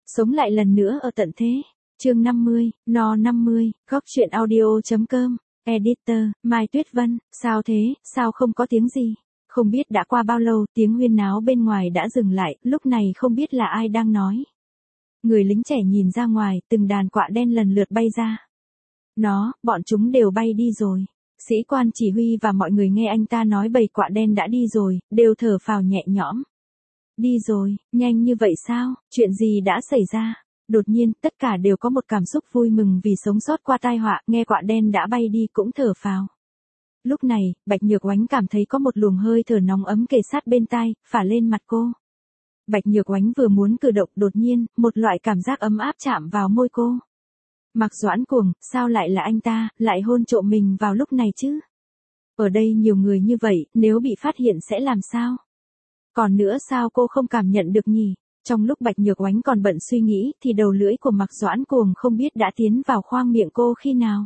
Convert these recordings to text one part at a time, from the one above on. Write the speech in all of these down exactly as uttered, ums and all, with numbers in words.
Sống lại lần nữa ở tận thế. Chương năm mươi, no năm mươi, góc truyện audio.com, editor, Mai Tuyết Vân, sao thế, sao không có tiếng gì? Không biết đã qua bao lâu, tiếng huyên náo bên ngoài đã dừng lại, lúc này không biết là ai đang nói. Người lính trẻ nhìn ra ngoài, từng đàn quạ đen lần lượt bay ra. Nó, bọn chúng đều bay đi rồi. Sĩ quan chỉ huy và mọi người nghe anh ta nói bầy quạ đen đã đi rồi, đều thở phào nhẹ nhõm. Đi rồi, nhanh như vậy sao, chuyện gì đã xảy ra? Đột nhiên, tất cả đều có một cảm xúc vui mừng vì sống sót qua tai họa, nghe quạ đen đã bay đi cũng thở phào. Lúc này, Bạch Nhược Oánh cảm thấy có một luồng hơi thở nóng ấm kề sát bên tai, phả lên mặt cô. Bạch Nhược Oánh vừa muốn cử động, đột nhiên, một loại cảm giác ấm áp chạm vào môi cô. Mạc Doãn Cuồng, sao lại là anh ta, lại hôn trộm mình vào lúc này chứ? Ở đây nhiều người như vậy, nếu bị phát hiện sẽ làm sao? Còn nữa sao cô không cảm nhận được nhỉ? Trong lúc Bạch Nhược Oánh còn bận suy nghĩ, thì đầu lưỡi của Mạc Doãn Cuồng không biết đã tiến vào khoang miệng cô khi nào.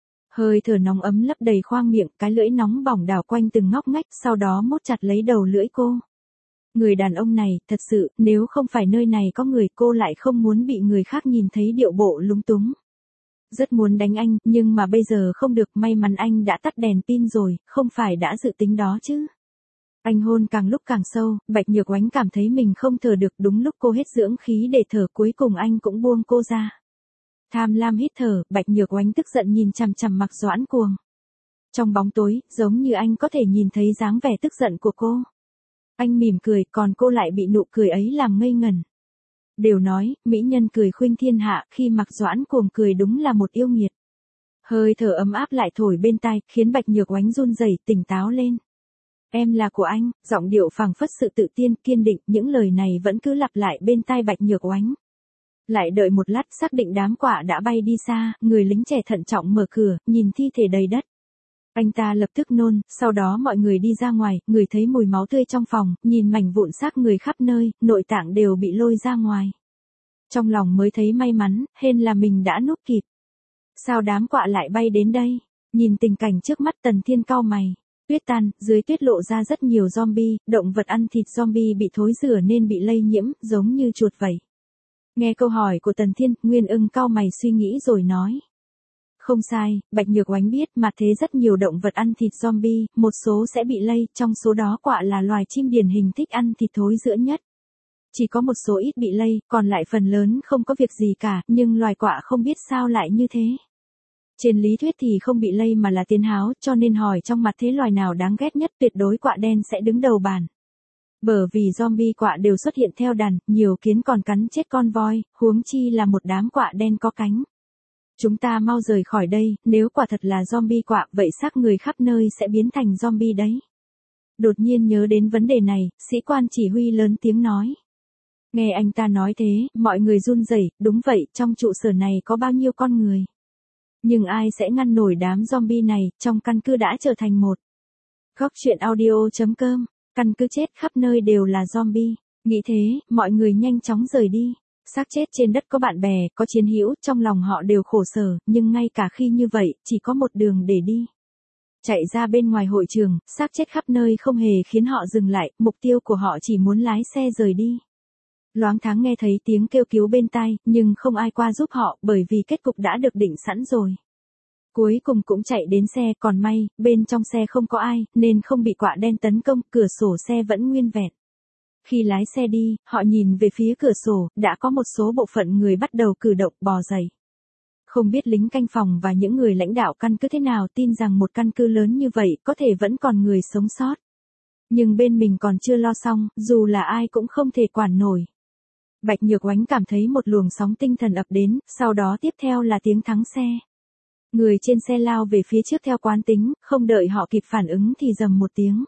Hơi thở nóng ấm lấp đầy khoang miệng, cái lưỡi nóng bỏng đảo quanh từng ngóc ngách, sau đó mút chặt lấy đầu lưỡi cô. Người đàn ông này, thật sự, nếu không phải nơi này có người, cô lại không muốn bị người khác nhìn thấy điệu bộ lúng túng. Rất muốn đánh anh, nhưng mà bây giờ không được, may mắn anh đã tắt đèn pin rồi, không phải đã dự tính đó chứ. Anh hôn càng lúc càng sâu, Bạch Nhược Oánh cảm thấy mình không thở được, đúng lúc cô hết dưỡng khí để thở, cuối cùng anh cũng buông cô ra. Tham lam hít thở, Bạch Nhược Oánh tức giận nhìn chằm chằm Mạc Doãn Cuồng. Trong bóng tối, giống như anh có thể nhìn thấy dáng vẻ tức giận của cô. Anh mỉm cười, còn cô lại bị nụ cười ấy làm ngây ngẩn. Đều nói, mỹ nhân cười khuynh thiên hạ, khi Mạc Doãn Cuồng cười đúng là một yêu nghiệt. Hơi thở ấm áp lại thổi bên tai, khiến Bạch Nhược Oánh run rẩy, tỉnh táo lên. Em là của anh, giọng điệu phảng phất sự tự tin, kiên định, những lời này vẫn cứ lặp lại bên tai Bạch Nhược Oánh. Lại đợi một lát, xác định đám quạ đã bay đi xa, người lính trẻ thận trọng mở cửa, nhìn thi thể đầy đất. Anh ta lập tức nôn, sau đó mọi người đi ra ngoài, người thấy mùi máu tươi trong phòng, nhìn mảnh vụn xác người khắp nơi, nội tạng đều bị lôi ra ngoài. Trong lòng mới thấy may mắn, hên là mình đã núp kịp. Sao đám quạ lại bay đến đây? Nhìn tình cảnh trước mắt Tần Thiên cau mày. Tuyết tan, dưới tuyết lộ ra rất nhiều zombie, động vật ăn thịt zombie bị thối rữa nên bị lây nhiễm, giống như chuột vậy. Nghe câu hỏi của Tần Thiên, Nguyên Ưng cau mày suy nghĩ rồi nói. Không sai, Bạch Nhược Oánh biết mà thế rất nhiều động vật ăn thịt zombie, một số sẽ bị lây, trong số đó quạ là loài chim điển hình thích ăn thịt thối rữa nhất. Chỉ có một số ít bị lây, còn lại phần lớn không có việc gì cả, nhưng loài quạ không biết sao lại như thế. Trên lý thuyết thì không bị lây mà là tiến háo, cho nên hỏi trong mặt thế loài nào đáng ghét nhất, tuyệt đối quạ đen sẽ đứng đầu bàn. Bởi vì zombie quạ đều xuất hiện theo đàn, nhiều kiến còn cắn chết con voi, huống chi là một đám quạ đen có cánh. Chúng ta mau rời khỏi đây, nếu quả thật là zombie quạ, vậy xác người khắp nơi sẽ biến thành zombie đấy. Đột nhiên nhớ đến vấn đề này, sĩ quan chỉ huy lớn tiếng nói. Nghe anh ta nói thế, mọi người run rẩy, đúng vậy, trong trụ sở này có bao nhiêu con người. Nhưng ai sẽ ngăn nổi đám zombie này, trong căn cứ đã trở thành một. Góc truyện audio.com, căn cứ chết khắp nơi đều là zombie. Nghĩ thế, mọi người nhanh chóng rời đi. Xác chết trên đất có bạn bè, có chiến hữu, trong lòng họ đều khổ sở, nhưng ngay cả khi như vậy, chỉ có một đường để đi. Chạy ra bên ngoài hội trường, xác chết khắp nơi không hề khiến họ dừng lại, mục tiêu của họ chỉ muốn lái xe rời đi. Loáng thoáng nghe thấy tiếng kêu cứu bên tai, nhưng không ai qua giúp họ, bởi vì kết cục đã được định sẵn rồi. Cuối cùng cũng chạy đến xe, còn may, bên trong xe không có ai, nên không bị quạ đen tấn công, cửa sổ xe vẫn nguyên vẹn. Khi lái xe đi, họ nhìn về phía cửa sổ, đã có một số bộ phận người bắt đầu cử động, bò dậy. Không biết lính canh phòng và những người lãnh đạo căn cứ thế nào tin rằng một căn cứ lớn như vậy có thể vẫn còn người sống sót. Nhưng bên mình còn chưa lo xong, dù là ai cũng không thể quản nổi. Bạch Nhược Oánh cảm thấy một luồng sóng tinh thần ập đến, sau đó tiếp theo là tiếng thắng xe. Người trên xe lao về phía trước theo quán tính, không đợi họ kịp phản ứng thì rầm một tiếng.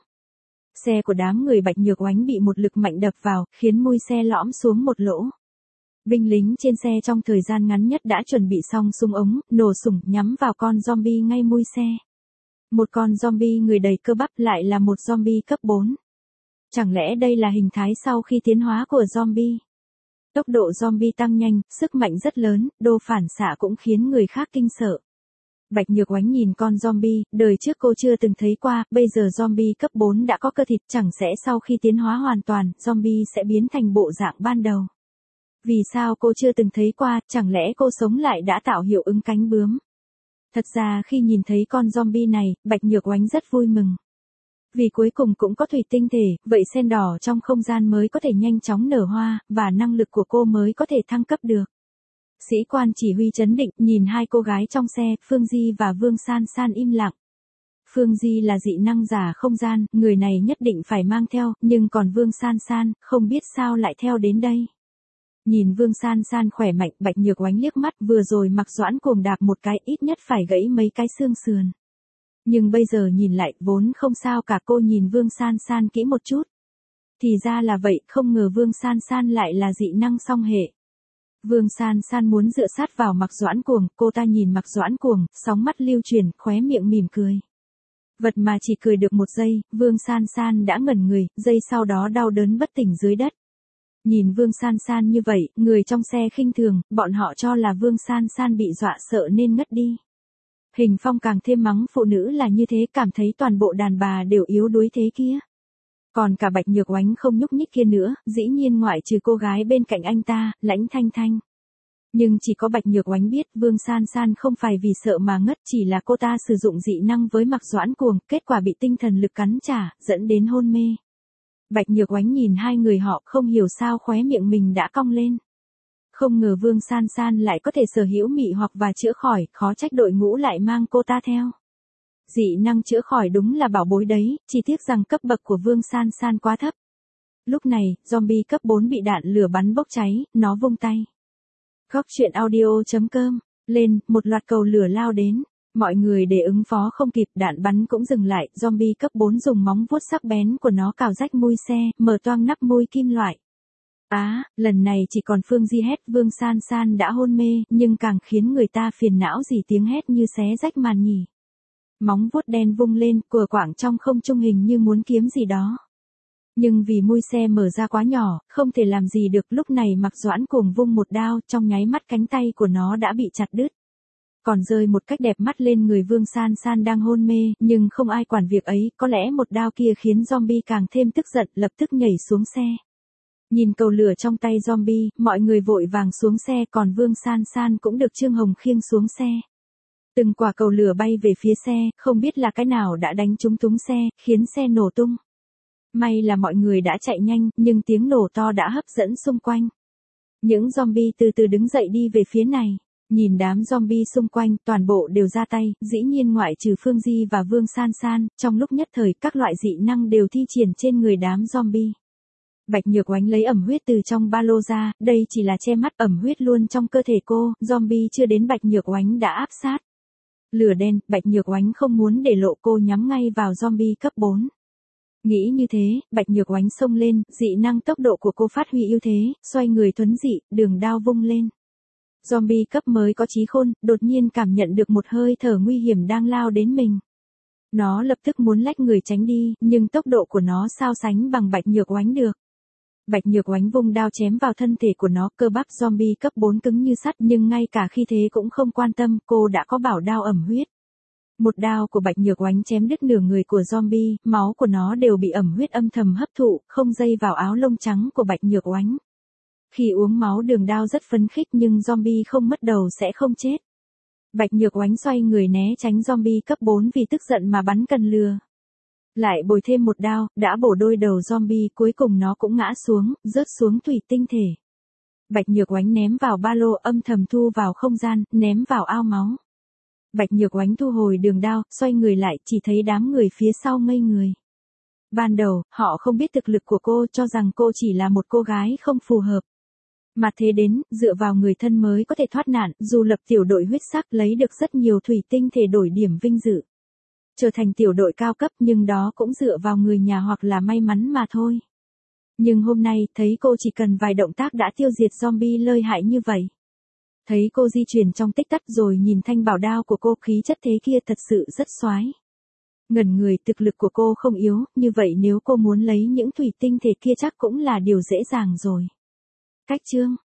Xe của đám người Bạch Nhược Oánh bị một lực mạnh đập vào, khiến mui xe lõm xuống một lỗ. Binh lính trên xe trong thời gian ngắn nhất đã chuẩn bị xong súng ống, nổ súng nhắm vào con zombie ngay mui xe. Một con zombie người đầy cơ bắp lại là một zombie cấp bốn. Chẳng lẽ đây là hình thái sau khi tiến hóa của zombie? Tốc độ zombie tăng nhanh, sức mạnh rất lớn, độ phản xạ cũng khiến người khác kinh sợ. Bạch Nhược Oánh nhìn con zombie, đời trước cô chưa từng thấy qua, bây giờ zombie cấp bốn đã có cơ thịt, chẳng sẽ sau khi tiến hóa hoàn toàn, zombie sẽ biến thành bộ dạng ban đầu. Vì sao cô chưa từng thấy qua, chẳng lẽ cô sống lại đã tạo hiệu ứng cánh bướm? Thật ra khi nhìn thấy con zombie này, Bạch Nhược Oánh rất vui mừng. Vì cuối cùng cũng có thủy tinh thể, vậy sen đỏ trong không gian mới có thể nhanh chóng nở hoa, và năng lực của cô mới có thể thăng cấp được. Sĩ quan chỉ huy trấn định, nhìn hai cô gái trong xe, Phương Di và Vương San San im lặng. Phương Di là dị năng giả không gian, người này nhất định phải mang theo, nhưng còn Vương San San, không biết sao lại theo đến đây. Nhìn Vương San San khỏe mạnh, Bạch Nhược Oánh liếc mắt, vừa rồi Mạc Doãn cuồng đạp một cái, ít nhất phải gãy mấy cái xương sườn. Nhưng bây giờ nhìn lại, vốn không sao cả. Cô nhìn Vương San San kỹ một chút. Thì ra là vậy, không ngờ Vương San San lại là dị năng song hệ. Vương San San muốn dựa sát vào Mạc Doãn cuồng, cô ta nhìn Mạc Doãn cuồng, sóng mắt lưu chuyển, khóe miệng mỉm cười. Vật mà chỉ cười được một giây, Vương San San đã ngẩn người, giây sau đó đau đớn bất tỉnh dưới đất. Nhìn Vương San San như vậy, người trong xe khinh thường, bọn họ cho là Vương San San bị dọa sợ nên ngất đi. Hình Phong càng thêm mắng phụ nữ là như thế, cảm thấy toàn bộ đàn bà đều yếu đuối thế kia. Còn cả Bạch Nhược Oánh không nhúc nhích kia nữa, dĩ nhiên ngoại trừ cô gái bên cạnh anh ta, Lãnh Thanh Thanh. Nhưng chỉ có Bạch Nhược Oánh biết Vương San San không phải vì sợ mà ngất, chỉ là cô ta sử dụng dị năng với Mạc Doãn cuồng, kết quả bị tinh thần lực cắn trả, dẫn đến hôn mê. Bạch Nhược Oánh nhìn hai người họ, không hiểu sao khóe miệng mình đã cong lên. Không ngờ Vương San San lại có thể sở hữu mị hoặc và chữa khỏi, khó trách đội ngũ lại mang cô ta theo. Dị năng chữa khỏi đúng là bảo bối đấy, chỉ tiếc rằng cấp bậc của Vương San San quá thấp. Lúc này, zombie cấp bốn bị đạn lửa bắn bốc cháy, nó vung tay. Góc truyện audio chấm com, lên, một loạt cầu lửa lao đến. Mọi người để ứng phó không kịp, đạn bắn cũng dừng lại, zombie cấp bốn dùng móng vuốt sắc bén của nó cào rách mui xe, mở toang nắp mui kim loại. Á, à, lần này chỉ còn Phương Di hét, Vương San San đã hôn mê, nhưng càng khiến người ta phiền não gì tiếng hét như xé rách màn nhỉ. Móng vuốt đen vung lên, cùa quảng trong không trung hình như muốn kiếm gì đó. Nhưng vì mui xe mở ra quá nhỏ, không thể làm gì được, lúc này Mạc Doãn cuồng vung một đao, trong nháy mắt cánh tay của nó đã bị chặt đứt. Còn rơi một cách đẹp mắt lên người Vương San San đang hôn mê, nhưng không ai quản việc ấy, có lẽ một đao kia khiến zombie càng thêm tức giận, lập tức nhảy xuống xe. Nhìn cầu lửa trong tay zombie, mọi người vội vàng xuống xe, còn Vương San San cũng được Trương Hồng khiêng xuống xe. Từng quả cầu lửa bay về phía xe, không biết là cái nào đã đánh trúng túng xe, khiến xe nổ tung. May là mọi người đã chạy nhanh, nhưng tiếng nổ to đã hấp dẫn xung quanh. Những zombie từ từ đứng dậy đi về phía này. Nhìn đám zombie xung quanh, toàn bộ đều ra tay, dĩ nhiên ngoại trừ Phương Di và Vương San San, trong lúc nhất thời các loại dị năng đều thi triển trên người đám zombie. Bạch Nhược Oánh lấy ẩm huyết từ trong ba lô ra, đây chỉ là che mắt, ẩm huyết luôn trong cơ thể cô, zombie chưa đến Bạch Nhược Oánh đã áp sát. Lửa đen, Bạch Nhược Oánh không muốn để lộ, cô nhắm ngay vào zombie cấp bốn. Nghĩ như thế, Bạch Nhược Oánh xông lên, dị năng tốc độ của cô phát huy ưu thế, xoay người thuấn dị, đường đao vung lên. Zombie cấp mới có trí khôn, đột nhiên cảm nhận được một hơi thở nguy hiểm đang lao đến mình. Nó lập tức muốn lách người tránh đi, nhưng tốc độ của nó sao sánh bằng Bạch Nhược Oánh được. Bạch Nhược Oánh vung đao chém vào thân thể của nó, cơ bắp zombie cấp bốn cứng như sắt, nhưng ngay cả khi thế cũng không quan tâm, cô đã có bảo đao ẩm huyết. Một đao của Bạch Nhược Oánh chém đứt nửa người của zombie, máu của nó đều bị ẩm huyết âm thầm hấp thụ, không dây vào áo lông trắng của Bạch Nhược Oánh. Khi uống máu đường đao rất phấn khích, nhưng zombie không mất đầu sẽ không chết. Bạch Nhược Oánh xoay người né tránh zombie cấp bốn vì tức giận mà bắn cần lừa. Lại bồi thêm một đao, đã bổ đôi đầu zombie, cuối cùng nó cũng ngã xuống, rớt xuống thủy tinh thể. Bạch Nhược Oánh ném vào ba lô, âm thầm thu vào không gian, ném vào ao máu. Bạch Nhược Oánh thu hồi đường đao, xoay người lại, chỉ thấy đám người phía sau ngây người. Ban đầu, họ không biết thực lực của cô, cho rằng cô chỉ là một cô gái không phù hợp. Mà thế đến, dựa vào người thân mới có thể thoát nạn, dù lập tiểu đội huyết sắc lấy được rất nhiều thủy tinh thể đổi điểm vinh dự. Trở thành tiểu đội cao cấp, nhưng đó cũng dựa vào người nhà hoặc là may mắn mà thôi. Nhưng hôm nay, thấy cô chỉ cần vài động tác đã tiêu diệt zombie lợi hại như vậy. Thấy cô di chuyển trong tích tắc rồi nhìn thanh bảo đao của cô, khí chất thế kia thật sự rất xoái. Ngẩn người, thực lực của cô không yếu, như vậy nếu cô muốn lấy những thủy tinh thể kia chắc cũng là điều dễ dàng rồi. Cách chương